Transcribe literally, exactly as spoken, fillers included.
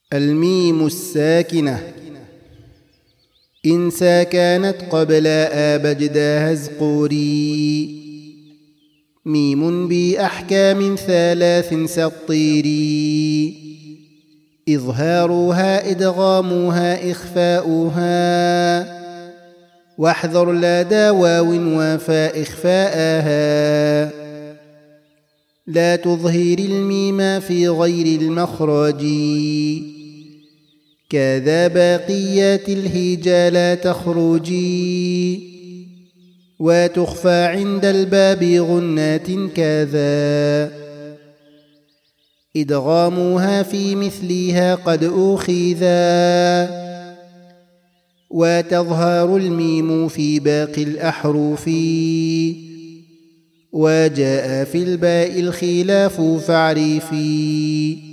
الميم الساكنة إن ساكنت قبل آبجداها زقوري ميم بأحكام ثلاث سطيري إظهارها إدغامها إخفاؤها واحذر لدى واو وفاء إخفاءها لا تظهر الميم في غير المخرج كذا باقيات الهجا لا تخرجي وتخفى عند الباب غنات كذا إدغامها في مثلها قد أخذا وتظهر الميم في باقي الأحرف وجاء في الباء الخلاف فاعرفي